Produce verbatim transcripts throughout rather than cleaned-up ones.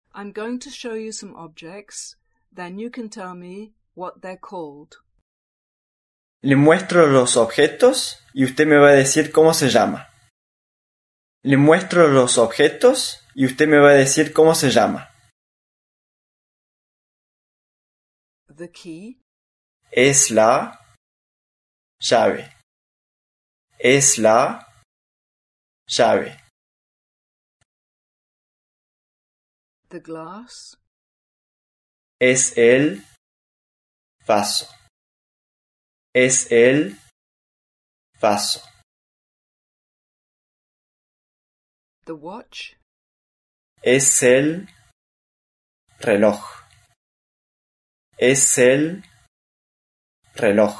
I'm going to show you some objects, then you can tell me what they're called. Le muestro los objetos y usted me va a decir cómo se llama. Le muestro los objetos y usted me va a decir cómo se llama. The key. Es la llave. Es la llave. The glass. Es el vaso. Es el vaso. The watch. Es el reloj. Es el reloj.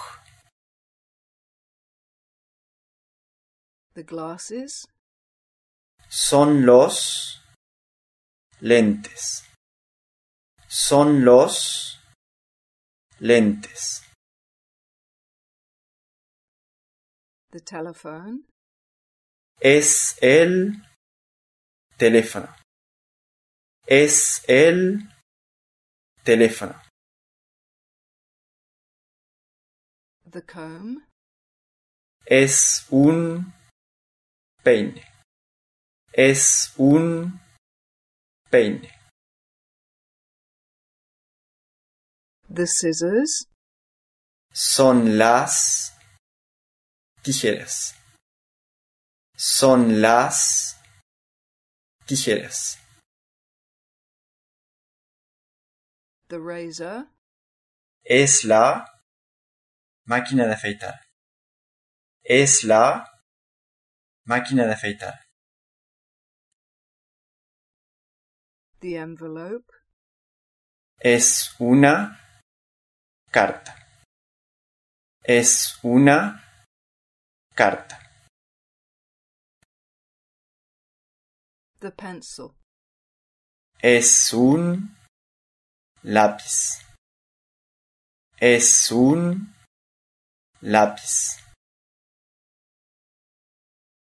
The glasses. Son los lentes. Son los lentes. The telephone. Es el teléfono. Es el teléfono. The comb. Es un peine. Es un peine. The scissors. Son las tijeras. Son las tijeras. The razor. Es la máquina de afeitar. Es la máquina de afeitar. The envelope. Es una carta. Es una carta. The pencil. Es un lápiz. Es un lápiz.